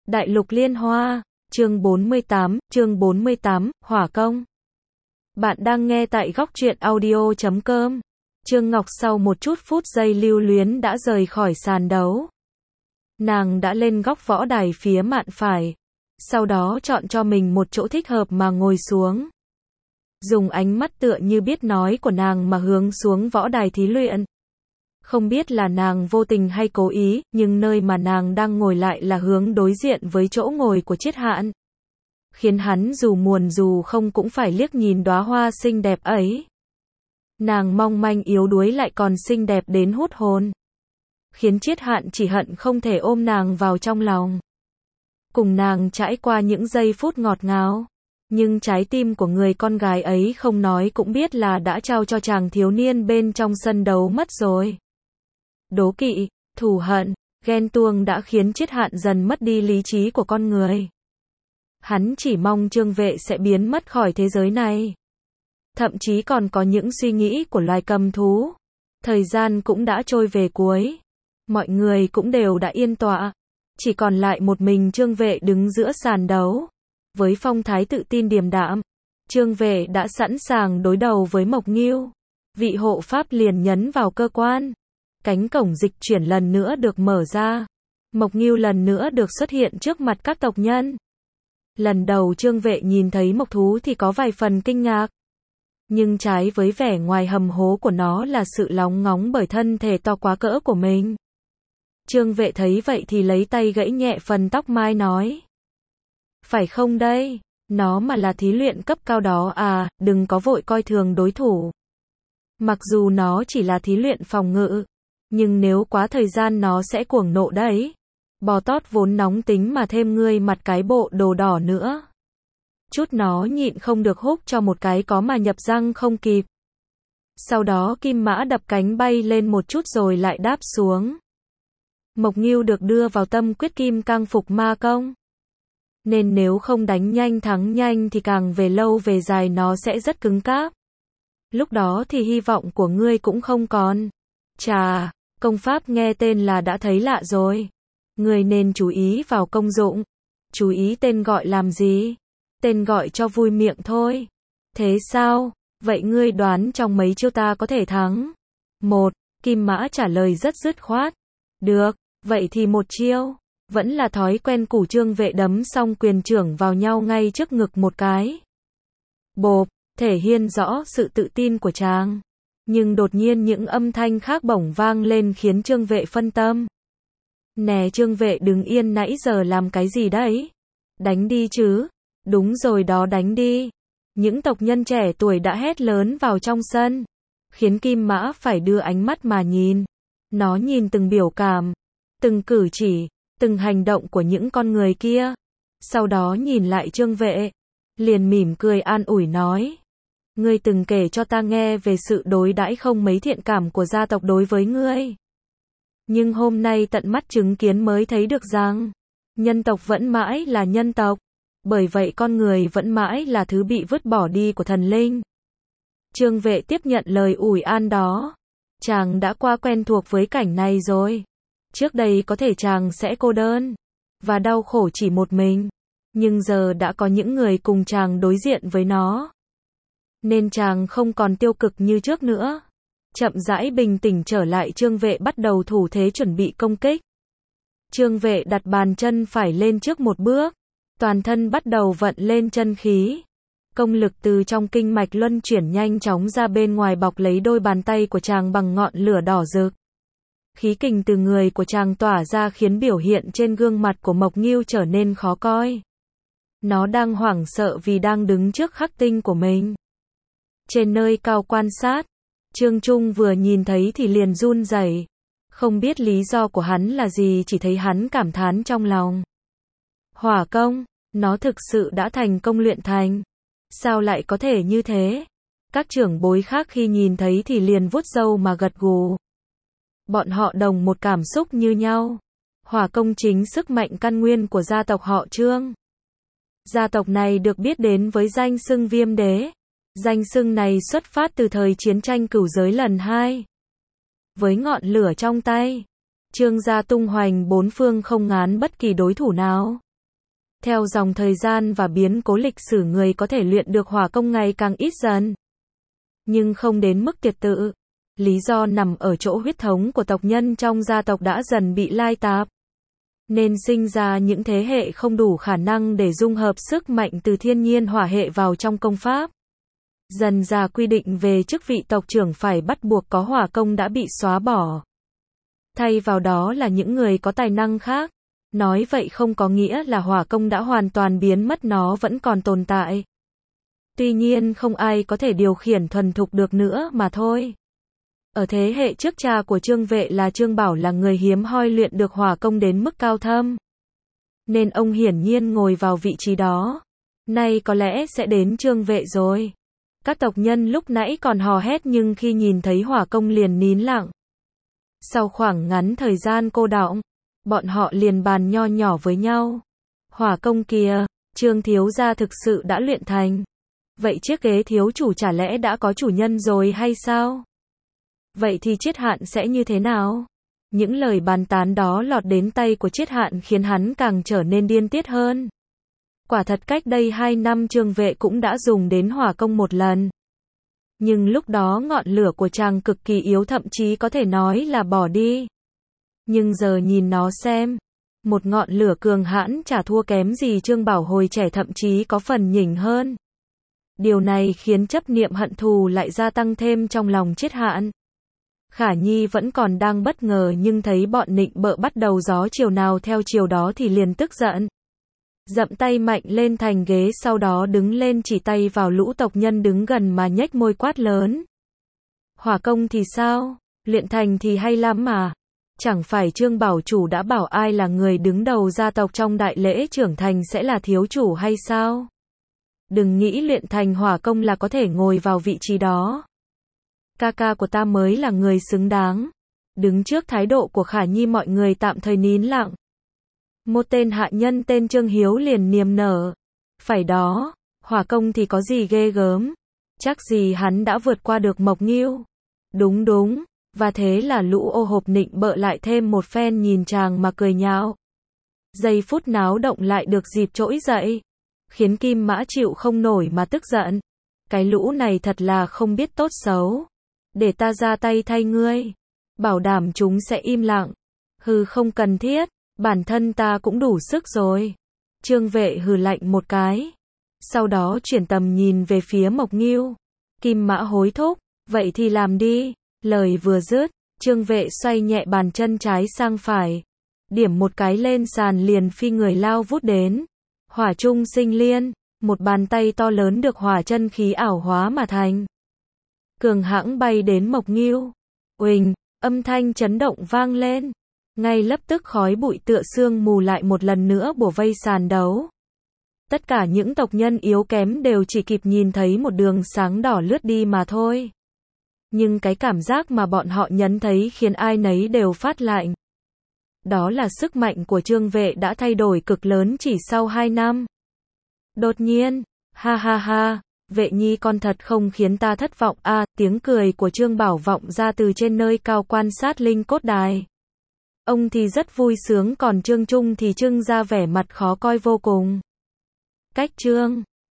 Đại lục liên hoa, chương 48, hỏa công. Bạn đang nghe tại góc truyện audio.com. Trương Ngọc sau một chút phút giây lưu luyến đã rời khỏi sàn đấu. Nàng đã lên góc võ đài phía mạn phải, sau đó chọn cho mình một chỗ thích hợp mà ngồi xuống. Dùng ánh mắt tựa như biết nói của nàng mà hướng xuống võ đài thí luyện. Không biết là nàng vô tình hay cố ý, nhưng nơi mà nàng đang ngồi lại là hướng đối diện với chỗ ngồi của Triết Hạn. Khiến hắn dù buồn dù không cũng phải liếc nhìn đóa hoa xinh đẹp ấy. Nàng mong manh yếu đuối lại còn xinh đẹp đến hút hồn. Khiến Triết Hạn chỉ hận không thể ôm nàng vào trong lòng. Cùng nàng trải qua những giây phút ngọt ngào. Nhưng trái tim của người con gái ấy không nói cũng biết là đã trao cho chàng thiếu niên bên trong sân đấu mất rồi. Đố kỵ, thù hận, ghen tuông đã khiến Triết Hạn dần mất đi lý trí của con người. Hắn chỉ mong Trương Vệ sẽ biến mất khỏi thế giới này. Thậm chí còn có những suy nghĩ của loài cầm thú. Thời gian cũng đã trôi về cuối. Mọi người cũng đều đã yên tọa. Chỉ còn lại một mình Trương Vệ đứng giữa sàn đấu. Với phong thái tự tin điềm đạm, Trương Vệ đã sẵn sàng đối đầu với Mộc Ngưu. Vị hộ pháp liền nhấn vào cơ quan. Cánh cổng dịch chuyển lần nữa được mở ra. Mộc Ngưu lần nữa được xuất hiện trước mặt các tộc nhân. Lần đầu Trương Vệ nhìn thấy mộc thú thì có vài phần kinh ngạc. Nhưng trái với vẻ ngoài hầm hố của nó là sự lóng ngóng bởi thân thể to quá cỡ của mình. Trương Vệ thấy vậy thì lấy tay gãy nhẹ phần tóc mai nói. Phải không đây? Nó mà là thí luyện cấp cao đó à, đừng có vội coi thường đối thủ. Mặc dù nó chỉ là thí luyện phòng ngự. Nhưng nếu quá thời gian nó sẽ cuồng nộ đấy. Bò tót vốn nóng tính mà thêm ngươi mặt cái bộ đồ đỏ nữa. Chút nó nhịn không được húc cho một cái có mà nhập răng không kịp. Sau đó Kim Mã đập cánh bay lên một chút rồi lại đáp xuống. Mộc Ngưu được đưa vào tâm quyết kim cang phục ma công. Nên nếu không đánh nhanh thắng nhanh thì càng về lâu về dài nó sẽ rất cứng cáp. Lúc đó thì hy vọng của ngươi cũng không còn. Chà, công pháp nghe tên là đã thấy lạ rồi. Ngươi nên chú ý vào công dụng. Chú ý tên gọi làm gì? Tên gọi cho vui miệng thôi. Thế sao? Vậy ngươi đoán trong mấy chiêu ta có thể thắng? Một, Kim Mã trả lời rất dứt khoát. Được, vậy thì một chiêu. Vẫn là thói quen củ. Trương Vệ đấm xong quyền trưởng vào nhau ngay trước ngực một cái. Bộp, thể hiện rõ sự tự tin của chàng. Nhưng đột nhiên những âm thanh khác bỗng vang lên khiến Trương Vệ phân tâm. Nè Trương Vệ đứng yên, nãy giờ làm cái gì đấy? Đánh đi chứ. Đúng rồi đó, đánh đi. Những tộc nhân trẻ tuổi đã hét lớn vào trong sân. Khiến Kim Mã phải đưa ánh mắt mà nhìn. Nó nhìn từng biểu cảm, từng cử chỉ, từng hành động của những con người kia. Sau đó nhìn lại Trương Vệ. Liền mỉm cười an ủi nói. Ngươi từng kể cho ta nghe về sự đối đãi không mấy thiện cảm của gia tộc đối với ngươi. Nhưng hôm nay tận mắt chứng kiến mới thấy được rằng, nhân tộc vẫn mãi là nhân tộc. Bởi vậy con người vẫn mãi là thứ bị vứt bỏ đi của thần linh. Trương Vệ tiếp nhận lời ủi an đó. Chàng đã qua quen thuộc với cảnh này rồi. Trước đây có thể chàng sẽ cô đơn và đau khổ chỉ một mình. Nhưng giờ đã có những người cùng chàng đối diện với nó. Nên chàng không còn tiêu cực như trước nữa. Chậm rãi bình tĩnh trở lại, Trương Vệ bắt đầu thủ thế chuẩn bị công kích. Trương Vệ đặt bàn chân phải lên trước một bước. Toàn thân bắt đầu vận lên chân khí. Công lực từ trong kinh mạch luân chuyển nhanh chóng ra bên ngoài bọc lấy đôi bàn tay của chàng bằng ngọn lửa đỏ rực. Khí kình từ người của chàng tỏa ra khiến biểu hiện trên gương mặt của Mộc Ngưu trở nên khó coi. Nó đang hoảng sợ vì đang đứng trước khắc tinh của mình. Trên nơi cao quan sát, Trương Trung vừa nhìn thấy thì liền run rẩy. Không biết lý do của hắn là gì, chỉ thấy hắn cảm thán trong lòng. Hỏa công, nó thực sự đã thành công luyện thành. Sao lại có thể như thế? Các trưởng bối khác khi nhìn thấy thì liền vuốt râu mà gật gù. Bọn họ đồng một cảm xúc như nhau. Hỏa công chính sức mạnh căn nguyên của gia tộc họ Trương. Gia tộc này được biết đến với danh xưng Viêm Đế. Danh xưng này xuất phát từ thời chiến tranh cửu giới lần 2. Với ngọn lửa trong tay, Trương gia tung hoành bốn phương không ngán bất kỳ đối thủ nào. Theo dòng thời gian và biến cố lịch sử, người có thể luyện được hỏa công ngày càng ít dần. Nhưng không đến mức tuyệt tự. Lý do nằm ở chỗ huyết thống của tộc nhân trong gia tộc đã dần bị lai tạp. Nên sinh ra những thế hệ không đủ khả năng để dung hợp sức mạnh từ thiên nhiên hỏa hệ vào trong công pháp. Dần ra quy định về chức vị tộc trưởng phải bắt buộc có hỏa công đã bị xóa bỏ. Thay vào đó là những người có tài năng khác. Nói vậy không có nghĩa là hỏa công đã hoàn toàn biến mất, nó vẫn còn tồn tại. Tuy nhiên không ai có thể điều khiển thuần thục được nữa mà thôi. Ở thế hệ trước, cha của Trương Vệ là Trương Bảo là người hiếm hoi luyện được hỏa công đến mức cao thâm. Nên ông hiển nhiên ngồi vào vị trí đó. Nay có lẽ sẽ đến Trương Vệ rồi. Các tộc nhân lúc nãy còn hò hét nhưng khi nhìn thấy hỏa công liền nín lặng. Sau khoảng ngắn thời gian cô đọng, bọn họ liền bàn nho nhỏ với nhau. Hỏa công kìa, Trương thiếu gia thực sự đã luyện thành. Vậy chiếc ghế thiếu chủ chả lẽ đã có chủ nhân rồi hay sao? Vậy thì Triết Hạn sẽ như thế nào? Những lời bàn tán đó lọt đến tay của Triết Hạn khiến hắn càng trở nên điên tiết hơn. Quả thật cách đây 2 năm Trương Vệ cũng đã dùng đến hỏa công một lần. Nhưng lúc đó ngọn lửa của chàng cực kỳ yếu, thậm chí có thể nói là bỏ đi. Nhưng giờ nhìn nó xem, một ngọn lửa cường hãn chả thua kém gì Trương Bảo hồi trẻ, thậm chí có phần nhỉnh hơn. Điều này khiến chấp niệm hận thù lại gia tăng thêm trong lòng Triết Hạn. Khả Nhi vẫn còn đang bất ngờ nhưng thấy bọn nịnh bợ bắt đầu gió chiều nào theo chiều đó thì liền tức giận. Dậm tay mạnh lên thành ghế, sau đó đứng lên chỉ tay vào lũ tộc nhân đứng gần mà nhếch môi quát lớn. Hỏa công thì sao? Luyện thành thì hay lắm mà. Chẳng phải Trương Bảo chủ đã bảo ai là người đứng đầu gia tộc trong đại lễ trưởng thành sẽ là thiếu chủ hay sao? Đừng nghĩ luyện thành hỏa công là có thể ngồi vào vị trí đó. Ca ca của ta mới là người xứng đáng. Đứng trước thái độ của Khả Nhi, mọi người tạm thời nín lặng. Một tên hạ nhân tên Trương Hiếu liền niềm nở. Phải đó, hỏa công thì có gì ghê gớm. Chắc gì hắn đã vượt qua được Mộc Ngưu. Đúng đúng, và thế là lũ ô hộp nịnh bợ lại thêm một phen nhìn chàng mà cười nhạo. Giây phút náo động lại được dịp trỗi dậy. Khiến Kim Mã chịu không nổi mà tức giận. Cái lũ này thật là không biết tốt xấu. Để ta ra tay thay ngươi. Bảo đảm chúng sẽ im lặng. Hừ, không cần thiết. Bản thân ta cũng đủ sức rồi. Trương Vệ hừ lạnh một cái. Sau đó chuyển tầm nhìn về phía Mộc Ngưu. Kim Mã hối thúc. Vậy thì làm đi. Lời vừa dứt, Trương Vệ xoay nhẹ bàn chân trái sang phải. Điểm một cái lên sàn liền phi người lao vút đến. Hỏa trung sinh liên. Một bàn tay to lớn được hỏa chân khí ảo hóa mà thành. Cường hãng bay đến Mộc Ngưu. Uỳnh, âm thanh chấn động vang lên. Ngay lập tức khói bụi tựa sương mù lại một lần nữa bủa vây sàn đấu. Tất cả những tộc nhân yếu kém đều chỉ kịp nhìn thấy một đường sáng đỏ lướt đi mà thôi. Nhưng cái cảm giác mà bọn họ nhấn thấy khiến ai nấy đều phát lạnh. Đó là sức mạnh của Trương Vệ đã thay đổi cực lớn chỉ sau 2 năm. Đột nhiên, ha ha ha, Vệ nhi con thật không khiến ta thất vọng a. Tiếng cười của Trương Bảo vọng ra từ trên nơi cao quan sát linh cốt đài. Ông thì rất vui sướng, còn Trương Trung thì trưng ra vẻ mặt khó coi vô cùng. Cách Trương